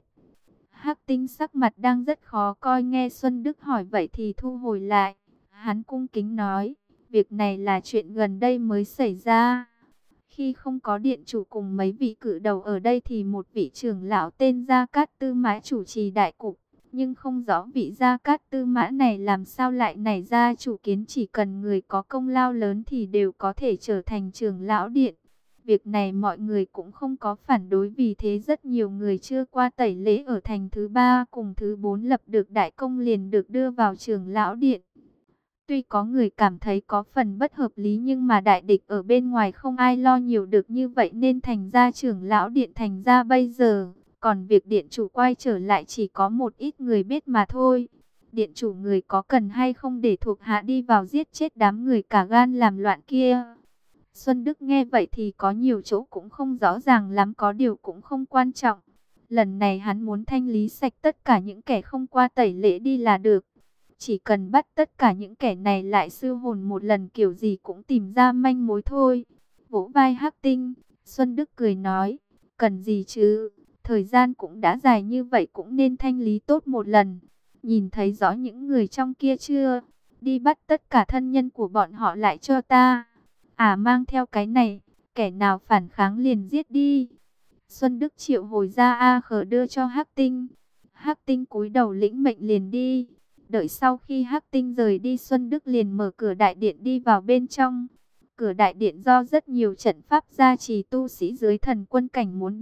Hắc Tinh sắc mặt đang rất khó coi, nghe Xuân Đức hỏi vậy thì thu hồi lại. Hắn cung kính nói, việc này là chuyện gần đây mới xảy ra. Khi không có điện chủ cùng mấy vị cự đầu ở đây thì một vị trưởng lão tên Gia Cát Tư Mã chủ trì đại cục. Nhưng không rõ vị Gia Cát Tư Mã này làm sao lại nảy ra chủ kiến chỉ cần người có công lao lớn thì đều có thể trở thành trưởng lão điện. Việc này mọi người cũng không có phản đối, vì thế rất nhiều người chưa qua tẩy lễ ở thành thứ ba cùng thứ bốn lập được đại công liền được đưa vào trưởng lão điện. Tuy có người cảm thấy có phần bất hợp lý nhưng mà đại địch ở bên ngoài không ai lo nhiều được như vậy nên thành ra trưởng lão điện thành ra bây giờ. Còn việc điện chủ quay trở lại chỉ có một ít người biết mà thôi. Điện chủ người có cần hay không để thuộc hạ đi vào giết chết đám người cả gan làm loạn kia? Xuân Đức nghe vậy thì có nhiều chỗ cũng không rõ ràng lắm, có điều cũng không quan trọng. Lần này hắn muốn thanh lý sạch tất cả những kẻ không qua tẩy lễ đi là được. Chỉ cần bắt tất cả những kẻ này lại siêu hồn một lần kiểu gì cũng tìm ra manh mối thôi. Vỗ vai Hắc Tinh, Xuân Đức cười nói, cần gì chứ, thời gian cũng đã dài như vậy cũng nên thanh lý tốt một lần. Nhìn thấy rõ những người trong kia chưa? Đi bắt tất cả thân nhân của bọn họ lại cho ta. À mang theo cái này, kẻ nào phản kháng liền giết đi. Xuân Đức triệu hồi ra A Khờ đưa cho Hắc Tinh. Hắc Tinh cúi đầu lĩnh mệnh liền đi. Đợi sau khi Hắc Tinh rời đi, Xuân Đức liền mở cửa đại điện đi vào bên trong. Cửa đại điện do rất nhiều trận pháp gia trì, tu sĩ dưới thần quân cảnh muốn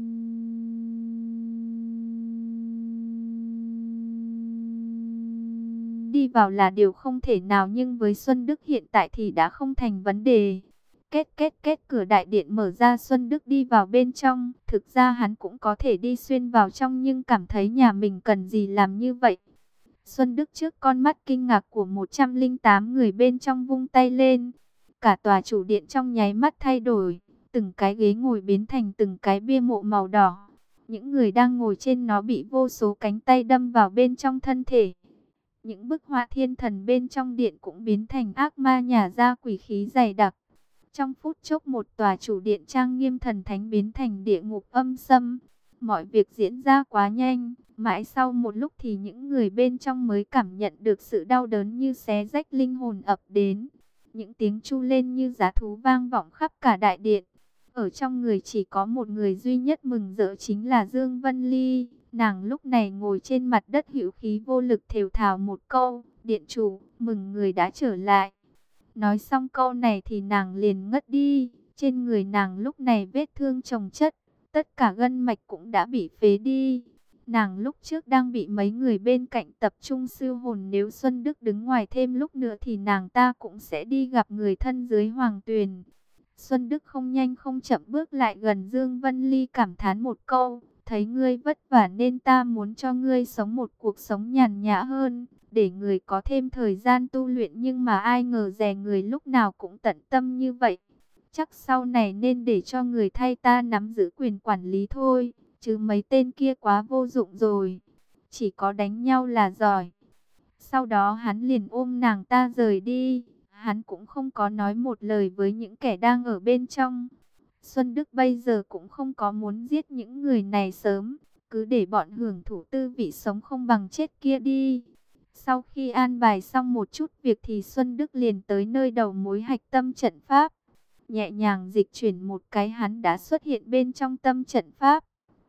đi vào là điều không thể nào, nhưng với Xuân Đức hiện tại thì đã không thành vấn đề. Kết kết kết cửa đại điện mở ra, Xuân Đức đi vào bên trong. Thực ra hắn cũng có thể đi xuyên vào trong nhưng cảm thấy nhà mình cần gì làm như vậy. Xuân Đức trước con mắt kinh ngạc của một trăm lẻ tám người bên trong vung tay lên. Cả tòa chủ điện trong nháy mắt thay đổi. Từng cái ghế ngồi biến thành từng cái bia mộ màu đỏ. Những người đang ngồi trên nó bị vô số cánh tay đâm vào bên trong thân thể. Những bức họa thiên thần bên trong điện cũng biến thành ác ma nhả ra quỷ khí dày đặc. Trong phút chốc một tòa chủ điện trang nghiêm thần thánh biến thành địa ngục âm sâm. Mọi việc diễn ra quá nhanh. Mãi sau một lúc thì những người bên trong mới cảm nhận được sự đau đớn như xé rách linh hồn ập đến. Những tiếng chu lên như giá thú vang vọng khắp cả đại điện. Ở trong người chỉ có một người duy nhất mừng rỡ, chính là Dương Vân Ly. Nàng lúc này ngồi trên mặt đất hữu khí vô lực thều thào một câu, điện chủ, mừng người đã trở lại. Nói xong câu này thì nàng liền ngất đi. Trên người nàng lúc này vết thương chồng chất, tất cả gân mạch cũng đã bị phế đi. Nàng lúc trước đang bị mấy người bên cạnh tập trung siêu hồn, nếu Xuân Đức đứng ngoài thêm lúc nữa thì nàng ta cũng sẽ đi gặp người thân dưới hoàng tuyền. Xuân Đức không nhanh không chậm bước lại gần Dương Vân Ly, cảm thán một câu, thấy ngươi vất vả nên ta muốn cho ngươi sống một cuộc sống nhàn nhã hơn, để người có thêm thời gian tu luyện, nhưng mà ai ngờ dè người lúc nào cũng tận tâm như vậy. Chắc sau này nên để cho người thay ta nắm giữ quyền quản lý thôi, chứ mấy tên kia quá vô dụng rồi, chỉ có đánh nhau là giỏi. Sau đó hắn liền ôm nàng ta rời đi, hắn cũng không có nói một lời với những kẻ đang ở bên trong. Xuân Đức bây giờ cũng không có muốn giết những người này sớm, cứ để bọn hưởng thụ tư vị sống không bằng chết kia đi. Sau khi an bài xong một chút việc thì Xuân Đức liền tới nơi đầu mối hạch tâm trận pháp. Nhẹ nhàng dịch chuyển một cái, hắn đã xuất hiện bên trong tâm trận pháp.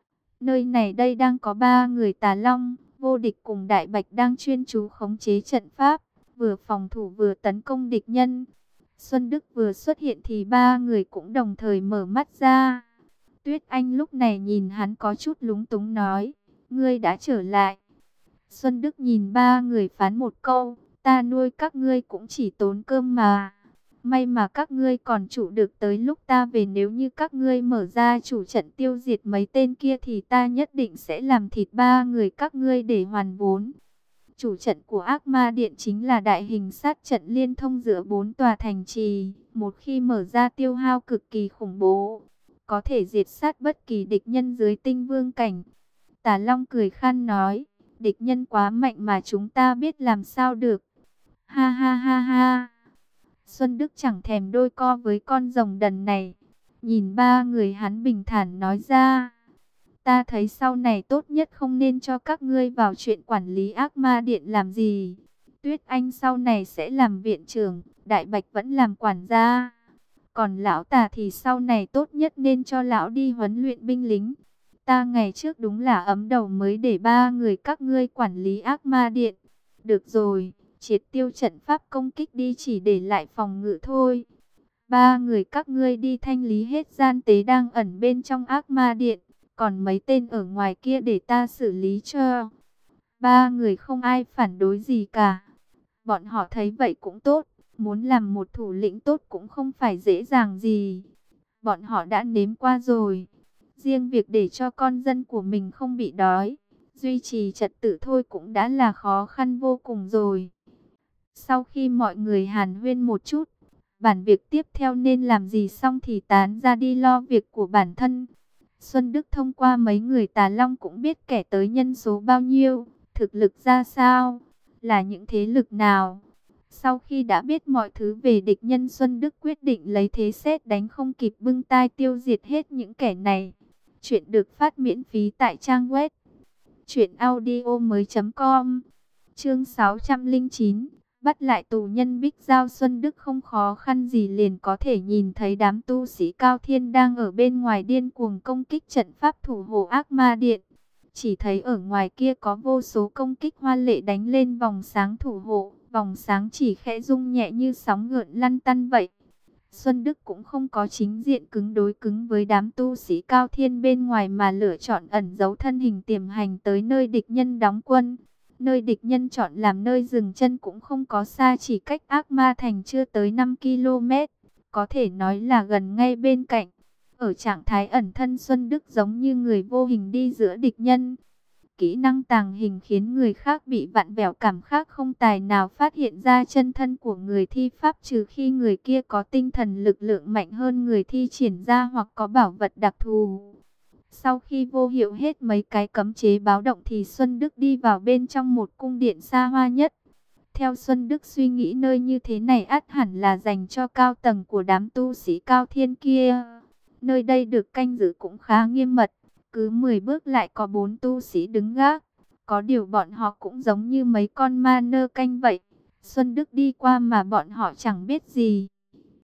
Nơi này đây đang có ba người Tà Long, Vô Địch cùng Đại Bạch đang chuyên chú khống chế trận pháp, vừa phòng thủ vừa tấn công địch nhân. Xuân Đức vừa xuất hiện thì ba người cũng đồng thời mở mắt ra. Tuyết Anh lúc này nhìn hắn có chút lúng túng nói, ngươi đã trở lại. Xuân Đức nhìn ba người phán một câu, ta nuôi các ngươi cũng chỉ tốn cơm mà. May mà các ngươi còn trụ được tới lúc ta về, nếu như các ngươi mở ra chủ trận tiêu diệt mấy tên kia thì ta nhất định sẽ làm thịt ba người các ngươi để hoàn vốn. Chủ trận của Ác Ma Điện chính là đại hình sát trận liên thông giữa bốn tòa thành trì. Một khi mở ra tiêu hao cực kỳ khủng bố, có thể diệt sát bất kỳ địch nhân dưới tinh vương cảnh. Tà Long cười khan nói, địch nhân quá mạnh mà chúng ta biết làm sao được. Ha ha ha ha. Xuân Đức chẳng thèm đôi co với con rồng đần này. Nhìn ba người hắn bình thản nói ra, ta thấy sau này tốt nhất không nên cho các ngươi vào chuyện quản lý Ác Ma Điện làm gì. Tuyết Anh sau này sẽ làm viện trưởng, Đại Bạch vẫn làm quản gia. Còn lão Tà thì sau này tốt nhất nên cho lão đi huấn luyện binh lính. Ta ngày trước đúng là ấm đầu mới để ba người các ngươi quản lý Ác Ma Điện. Được rồi, triệt tiêu trận pháp công kích đi, chỉ để lại phòng ngự thôi. Ba người các ngươi đi thanh lý hết gian tế đang ẩn bên trong Ác Ma Điện. Còn mấy tên ở ngoài kia để ta xử lý cho. Ba người không ai phản đối gì cả. Bọn họ thấy vậy cũng tốt. Muốn làm một thủ lĩnh tốt cũng không phải dễ dàng gì. Bọn họ đã nếm qua rồi. Riêng việc để cho con dân của mình không bị đói, duy trì trật tự thôi cũng đã là khó khăn vô cùng rồi. Sau khi mọi người hàn huyên một chút, bản việc tiếp theo nên làm gì xong thì tán ra đi lo việc của bản thân. Xuân Đức thông qua mấy người Tà Long cũng biết kẻ tới nhân số bao nhiêu, thực lực ra sao, là những thế lực nào. Sau khi đã biết mọi thứ về địch nhân, Xuân Đức quyết định lấy thế sét đánh không kịp bưng tai tiêu diệt hết những kẻ này. Chuyện được phát miễn phí tại trang web truyện audio mới chấm com. Chương sáu trăm lẻ chín, bắt lại tù nhân Bích Giao. Xuân Đức không khó khăn gì liền có thể nhìn thấy đám tu sĩ Cao Thiên đang ở bên ngoài điên cuồng công kích trận pháp thủ hộ Ác Ma Điện. Chỉ thấy ở ngoài kia có vô số công kích hoa lệ đánh lên vòng sáng thủ hộ, vòng sáng chỉ khẽ rung nhẹ như sóng gợn lăn tăn vậy. Xuân Đức cũng không có chính diện cứng đối cứng với đám tu sĩ Cao Thiên bên ngoài mà lựa chọn ẩn giấu thân hình tiềm hành tới nơi địch nhân đóng quân. Nơi địch nhân chọn làm nơi dừng chân cũng không có xa, chỉ cách Ác Ma Thành chưa tới năm ki lô mét, có thể nói là gần ngay bên cạnh. Ở trạng thái ẩn thân, Xuân Đức giống như người vô hình đi giữa địch nhân. Kỹ năng tàng hình khiến người khác bị vặn vẹo cảm khác, không tài nào phát hiện ra chân thân của người thi pháp, trừ khi người kia có tinh thần lực lượng mạnh hơn người thi triển ra hoặc có bảo vật đặc thù. Sau khi vô hiệu hết mấy cái cấm chế báo động thì Xuân Đức đi vào bên trong một cung điện xa hoa nhất. Theo Xuân Đức suy nghĩ, nơi như thế này ắt hẳn là dành cho cao tầng của đám tu sĩ Cao Thiên kia. Nơi đây được canh giữ cũng khá nghiêm mật. Cứ mười bước lại có bốn tu sĩ đứng gác. Có điều bọn họ cũng giống như mấy con ma nơ canh vậy. Xuân Đức đi qua mà bọn họ chẳng biết gì.